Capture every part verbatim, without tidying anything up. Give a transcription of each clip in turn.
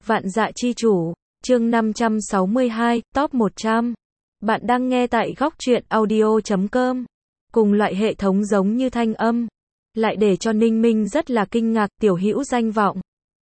Vạn Dạ Chi Chủ, chương năm trăm sáu mươi hai, top một trăm. Bạn đang nghe tại góc truyện audio chấm com. Cùng loại hệ thống giống như thanh âm, lại để cho Ninh Minh rất là kinh ngạc tiểu hữu danh vọng.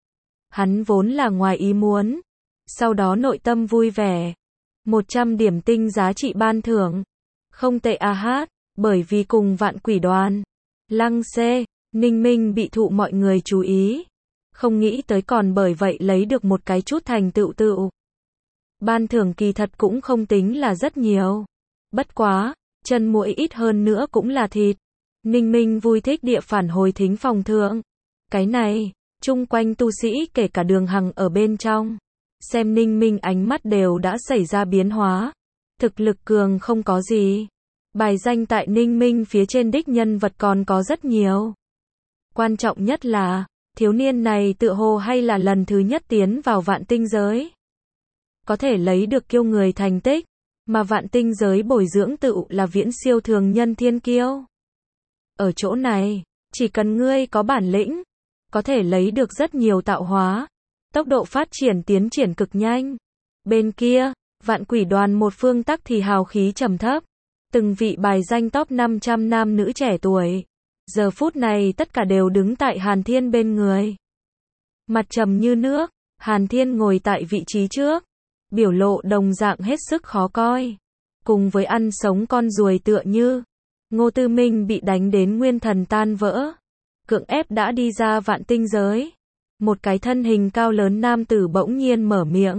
Hắn vốn là ngoài ý muốn, sau đó nội tâm vui vẻ. một trăm điểm tinh giá trị ban thưởng. Không tệ a hát, bởi vì cùng Vạn Quỷ Đoàn, Lăng Xê, Ninh Minh bị thụ mọi người chú ý. Không nghĩ tới còn bởi vậy lấy được một cái chút thành tựu tựu. Ban thưởng kỳ thật cũng không tính là rất nhiều. Bất quá, chân muỗi ít hơn nữa cũng là thịt. Ninh Minh vui thích địa phản hồi thính phòng thượng. Cái này, chung quanh tu sĩ kể cả Đường Hằng ở bên trong. Xem Ninh Minh ánh mắt đều đã xảy ra biến hóa. Thực lực cường không có gì. Bài danh tại Ninh Minh phía trên đích nhân vật còn có rất nhiều. Quan trọng nhất là, thiếu niên này tựa hồ hay là lần thứ nhất tiến vào vạn tinh giới. Có thể lấy được kiêu người thành tích, mà vạn tinh giới bồi dưỡng tựu là viễn siêu thường nhân thiên kiêu. Ở chỗ này, chỉ cần ngươi có bản lĩnh, có thể lấy được rất nhiều tạo hóa, tốc độ phát triển tiến triển cực nhanh. Bên kia, Vạn Quỷ Đoàn một phương tắc thì hào khí trầm thấp, từng vị bài danh top năm trăm nam nữ trẻ tuổi. Giờ phút này tất cả đều đứng tại Hàn Thiên bên người. Mặt trầm như nước, Hàn Thiên ngồi tại vị trí trước, biểu lộ đồng dạng hết sức khó coi. Cùng với ăn sống con ruồi tựa như, Ngô Tư Minh bị đánh đến nguyên thần tan vỡ. Cưỡng ép đã đi ra vạn tinh giới. Một cái thân hình cao lớn nam tử bỗng nhiên mở miệng.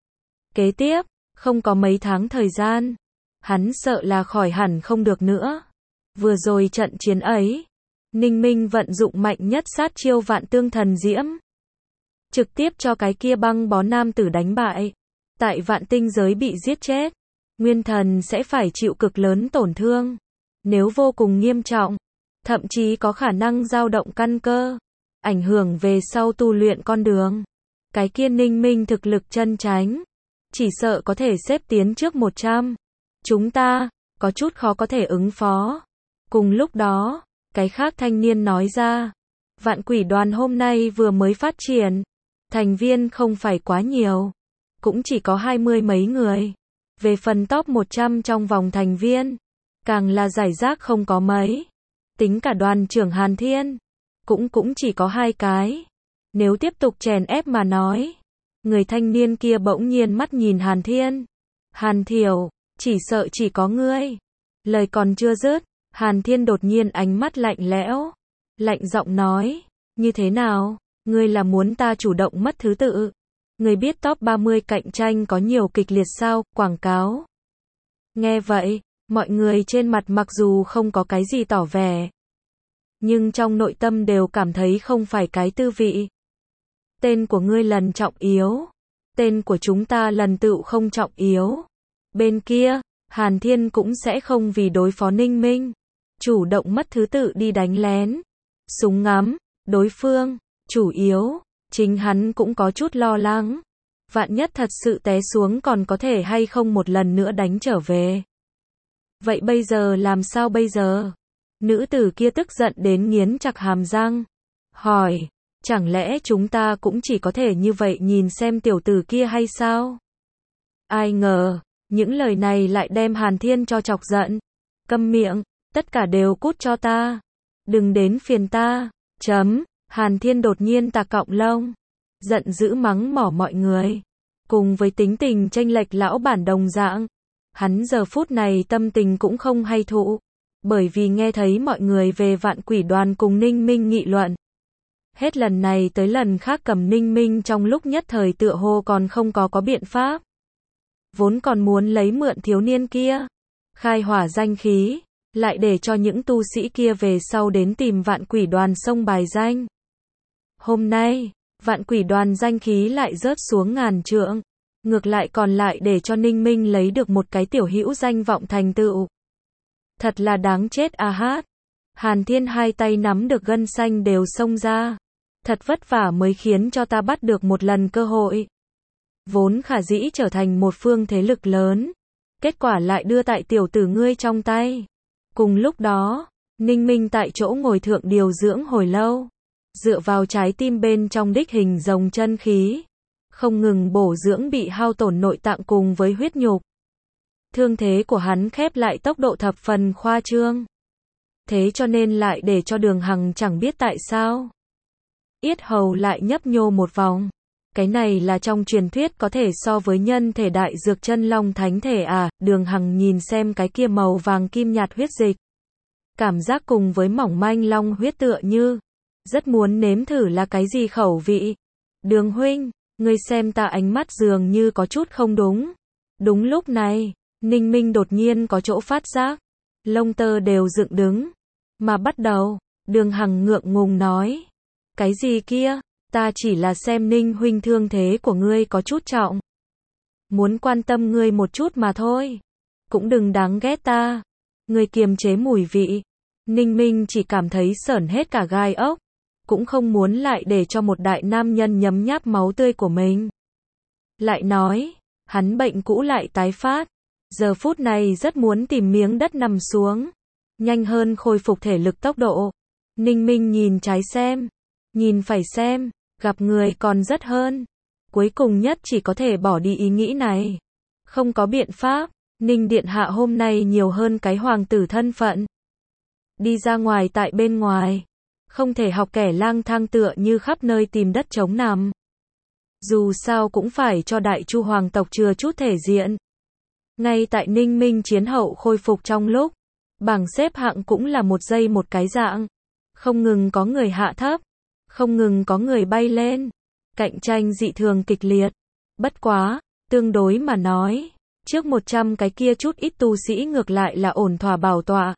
Kế tiếp, không có mấy tháng thời gian, hắn sợ là khỏi hẳn không được nữa. Vừa rồi trận chiến ấy, Ninh Minh vận dụng mạnh nhất sát chiêu Vạn Tương Thần Diễm, trực tiếp cho cái kia băng bó nam tử đánh bại. Tại vạn tinh giới bị giết chết, nguyên thần sẽ phải chịu cực lớn tổn thương. Nếu vô cùng nghiêm trọng, thậm chí có khả năng dao động căn cơ, ảnh hưởng về sau tu luyện con đường. Cái kia Ninh Minh thực lực chân chánh, chỉ sợ có thể xếp tiến trước một trăm. Chúng ta, có chút khó có thể ứng phó. Cùng lúc đó, cái khác thanh niên nói ra, Vạn Quỷ Đoàn hôm nay vừa mới phát triển, thành viên không phải quá nhiều, cũng chỉ có hai mươi mấy người. Về phần top một trăm trong vòng thành viên, càng là giải rác không có mấy. Tính cả đoàn trưởng Hàn Thiên, cũng cũng chỉ có hai cái. Nếu tiếp tục chèn ép mà nói, người thanh niên kia bỗng nhiên mắt nhìn Hàn Thiên. Hàn Thiểu, chỉ sợ chỉ có ngươi. Lời còn chưa dứt, Hàn Thiên đột nhiên ánh mắt lạnh lẽo, lạnh giọng nói, như thế nào, ngươi là muốn ta chủ động mất thứ tự? Ngươi biết top ba mươi cạnh tranh có nhiều kịch liệt sao, quảng cáo. Nghe vậy, mọi người trên mặt mặc dù không có cái gì tỏ vẻ, nhưng trong nội tâm đều cảm thấy không phải cái tư vị. Tên của ngươi lần trọng yếu, tên của chúng ta lần tựu không trọng yếu. Bên kia, Hàn Thiên cũng sẽ không vì đối phó Ninh Minh, chủ động mất thứ tự đi đánh lén, súng ngắm, đối phương, chủ yếu, chính hắn cũng có chút lo lắng. Vạn nhất thật sự té xuống còn có thể hay không một lần nữa đánh trở về. Vậy bây giờ làm sao bây giờ? Nữ tử kia tức giận đến nghiến chặt hàm răng. Hỏi, chẳng lẽ chúng ta cũng chỉ có thể như vậy nhìn xem tiểu tử kia hay sao? Ai ngờ, những lời này lại đem Hàn Thiên cho chọc giận. Câm miệng, tất cả đều cút cho ta. Đừng đến phiền ta. Chấm, Hàn Thiên đột nhiên tạc cọng lông. Giận dữ mắng mỏ mọi người. Cùng với tính tình chênh lệch lão bản đồng dạng. Hắn giờ phút này tâm tình cũng không hay thụ. Bởi vì nghe thấy mọi người về Vạn Quỷ Đoàn cùng Ninh Minh nghị luận. Hết lần này tới lần khác cầm Ninh Minh trong lúc nhất thời tựa hồ còn không có có biện pháp. Vốn còn muốn lấy mượn thiếu niên kia, khai hỏa danh khí, lại để cho những tu sĩ kia về sau đến tìm Vạn Quỷ Đoàn xông bài danh. Hôm nay, Vạn Quỷ Đoàn danh khí lại rớt xuống ngàn trượng, ngược lại còn lại để cho Ninh Minh lấy được một cái tiểu hữu danh vọng thành tựu. Thật là đáng chết a hát. Hàn Thiên hai tay nắm được gân xanh đều xông ra. Thật vất vả mới khiến cho ta bắt được một lần cơ hội. Vốn khả dĩ trở thành một phương thế lực lớn, kết quả lại đưa tại tiểu tử ngươi trong tay. Cùng lúc đó, Ninh Minh tại chỗ ngồi thượng điều dưỡng hồi lâu, dựa vào trái tim bên trong đích hình rồng chân khí, không ngừng bổ dưỡng bị hao tổn nội tạng cùng với huyết nhục. Thương thế của hắn khép lại tốc độ thập phần khoa trương. Thế cho nên lại để cho Đường Hằng chẳng biết tại sao. Yết hầu lại nhấp nhô một vòng. Cái này là trong truyền thuyết có thể so với nhân thể đại dược chân long thánh thể à, Đường Hằng nhìn xem cái kia màu vàng kim nhạt huyết dịch. Cảm giác cùng với mỏng manh long huyết tựa như. Rất muốn nếm thử là cái gì khẩu vị. Đường huynh, ngươi xem ta ánh mắt dường như có chút không đúng. Đúng lúc này, Ninh Minh đột nhiên có chỗ phát giác. Lông tơ đều dựng đứng. Mà bắt đầu, Đường Hằng ngượng ngùng nói. Cái gì kia, ta chỉ là xem Ninh huynh thương thế của ngươi có chút trọng. Muốn quan tâm ngươi một chút mà thôi. Cũng đừng đáng ghét ta. Ngươi kiềm chế mùi vị. Ninh Minh chỉ cảm thấy sởn hết cả gai ốc. Cũng không muốn lại để cho một đại nam nhân nhấm nháp máu tươi của mình. Lại nói, hắn bệnh cũ lại tái phát. Giờ phút này rất muốn tìm miếng đất nằm xuống. Nhanh hơn khôi phục thể lực tốc độ. Ninh Minh nhìn trái xem. Nhìn phải xem. Gặp người còn rất hơn. Cuối cùng nhất chỉ có thể bỏ đi ý nghĩ này. Không có biện pháp. Ninh Điện Hạ hôm nay nhiều hơn cái hoàng tử thân phận. Đi ra ngoài tại bên ngoài. Không thể học kẻ lang thang tựa như khắp nơi tìm đất trống nằm. Dù sao cũng phải cho đại chu hoàng tộc chừa chút thể diện. Ngay tại Ninh Minh chiến hậu khôi phục trong lúc, bảng xếp hạng cũng là một giây một cái dạng. Không ngừng có người hạ thấp, không ngừng có người bay lên. Cạnh tranh dị thường kịch liệt. Bất quá, tương đối mà nói, trước một trăm cái kia chút ít tu sĩ ngược lại là ổn thỏa bảo tọa.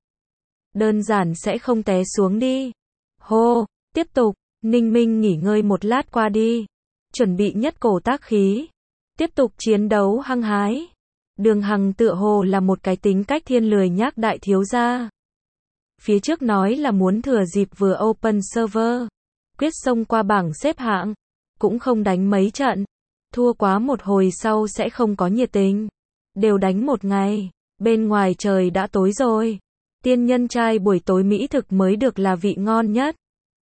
Đơn giản sẽ không té xuống đi. Hô, tiếp tục, Ninh Minh nghỉ ngơi một lát qua đi. Chuẩn bị nhất cổ tác khí. Tiếp tục chiến đấu hăng hái. Đường Hằng tựa hồ là một cái tính cách thiên lười nhác đại thiếu gia. Phía trước nói là muốn thừa dịp vừa open server. Quyết xông qua bảng xếp hạng. Cũng không đánh mấy trận. Thua quá một hồi sau sẽ không có nhiệt tình. Đều đánh một ngày. Bên ngoài trời đã tối rồi. Tiên nhân trai buổi tối mỹ thực mới được là vị ngon nhất.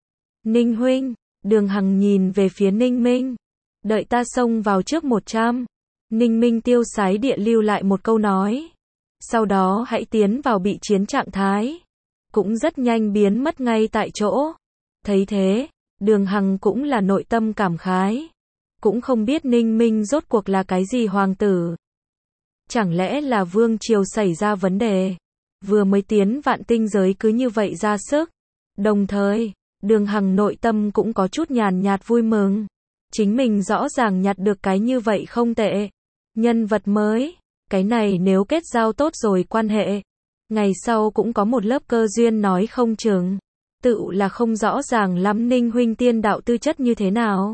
Ninh huynh, Đường Hằng nhìn về phía Ninh Minh. Đợi ta xông vào trước một trăm. Ninh Minh tiêu sái địa lưu lại một câu nói. Sau đó hãy tiến vào bị chiến trạng thái. Cũng rất nhanh biến mất ngay tại chỗ. Thấy thế, Đường Hằng cũng là nội tâm cảm khái. Cũng không biết Ninh Minh rốt cuộc là cái gì hoàng tử. Chẳng lẽ là vương triều xảy ra vấn đề. Vừa mới tiến vạn tinh giới cứ như vậy ra sức. Đồng thời, Đường Hằng nội tâm cũng có chút nhàn nhạt vui mừng. Chính mình rõ ràng nhặt được cái như vậy không tệ. Nhân vật mới, cái này nếu kết giao tốt rồi quan hệ. Ngày sau cũng có một lớp cơ duyên nói không chừng. Tự là không rõ ràng lắm Ninh huynh tiên đạo tư chất như thế nào.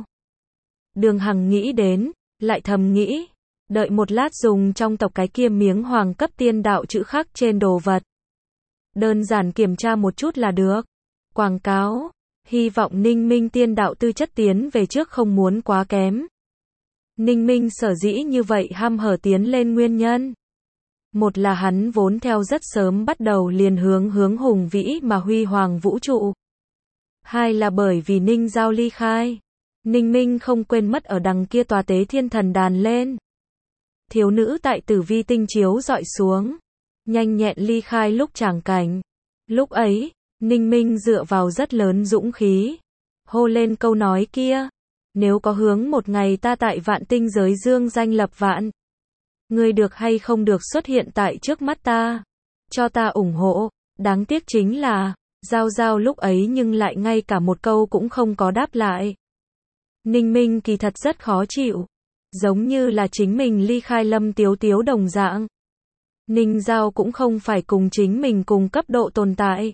Đường Hằng nghĩ đến, lại thầm nghĩ. Đợi một lát dùng trong tộc cái kia miếng hoàng cấp tiên đạo chữ khắc trên đồ vật. Đơn giản kiểm tra một chút là được. Quảng cáo. Hy vọng Ninh Minh tiên đạo tư chất tiến về trước không muốn quá kém. Ninh Minh sở dĩ như vậy ham hở tiến lên nguyên nhân. Một là hắn vốn theo rất sớm bắt đầu liền hướng hướng hùng vĩ mà huy hoàng vũ trụ. Hai là bởi vì Ninh Giao ly khai. Ninh Minh không quên mất ở đằng kia tòa tế thiên thần đàn lên. Thiếu nữ tại tử vi tinh chiếu dọi xuống. Nhanh nhẹn ly khai lúc tràng cảnh. Lúc ấy, Ninh Minh dựa vào rất lớn dũng khí. Hô lên câu nói kia. Nếu có hướng một ngày ta tại vạn tinh giới dương danh lập vạn. Ngươi được hay không được xuất hiện tại trước mắt ta. Cho ta ủng hộ. Đáng tiếc chính là, Giao Giao lúc ấy nhưng lại ngay cả một câu cũng không có đáp lại. Ninh Minh kỳ thật rất khó chịu. Giống như là chính mình ly khai Lâm Tiếu Tiếu đồng dạng. Ninh Giao cũng không phải cùng chính mình cùng cấp độ tồn tại.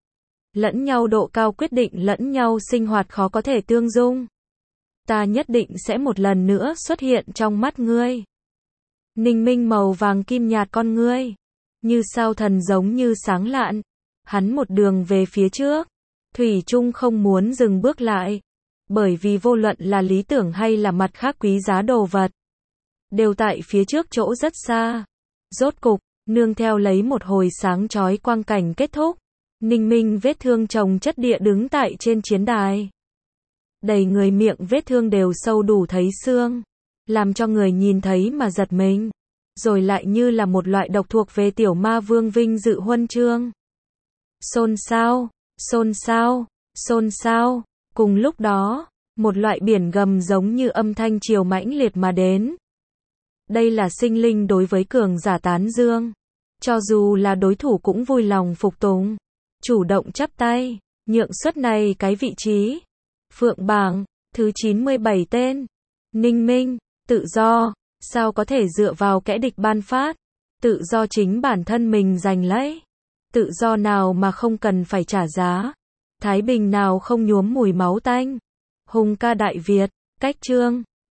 Lẫn nhau độ cao quyết định lẫn nhau sinh hoạt khó có thể tương dung. Ta nhất định sẽ một lần nữa xuất hiện trong mắt ngươi. Ninh Minh màu vàng kim nhạt con ngươi. Như sao thần giống như sáng lạn. Hắn một đường về phía trước. Thủy chung không muốn dừng bước lại. Bởi vì vô luận là lý tưởng hay là mặt khác quý giá đồ vật. Đều tại phía trước chỗ rất xa. Rốt cục, nương theo lấy một hồi sáng chói quang cảnh kết thúc. Ninh Minh vết thương chồng chất địa đứng tại trên chiến đài. Đầy người miệng vết thương đều sâu đủ thấy xương. làm cho người nhìn thấy mà giật mình, rồi lại như là một loại độc thuộc về tiểu ma vương vinh dự huân chương. Xôn xao, xôn xao, xôn xao, cùng lúc đó, một loại biển gầm giống như âm thanh triều mãnh liệt mà đến. Đây là sinh linh đối với cường giả tán dương. Cho dù là đối thủ cũng vui lòng phục tùng, chủ động chắp tay, nhượng suất này cái vị trí. Phượng bảng, thứ chín mươi bảy tên. Ninh minh, tự do, sao có thể dựa vào kẻ địch ban phát. Tự do chính bản thân mình giành lấy. Tự do nào mà không cần phải trả giá. Thái bình nào không nhuốm mùi máu tanh. Hùng ca Đại Việt, cách chương.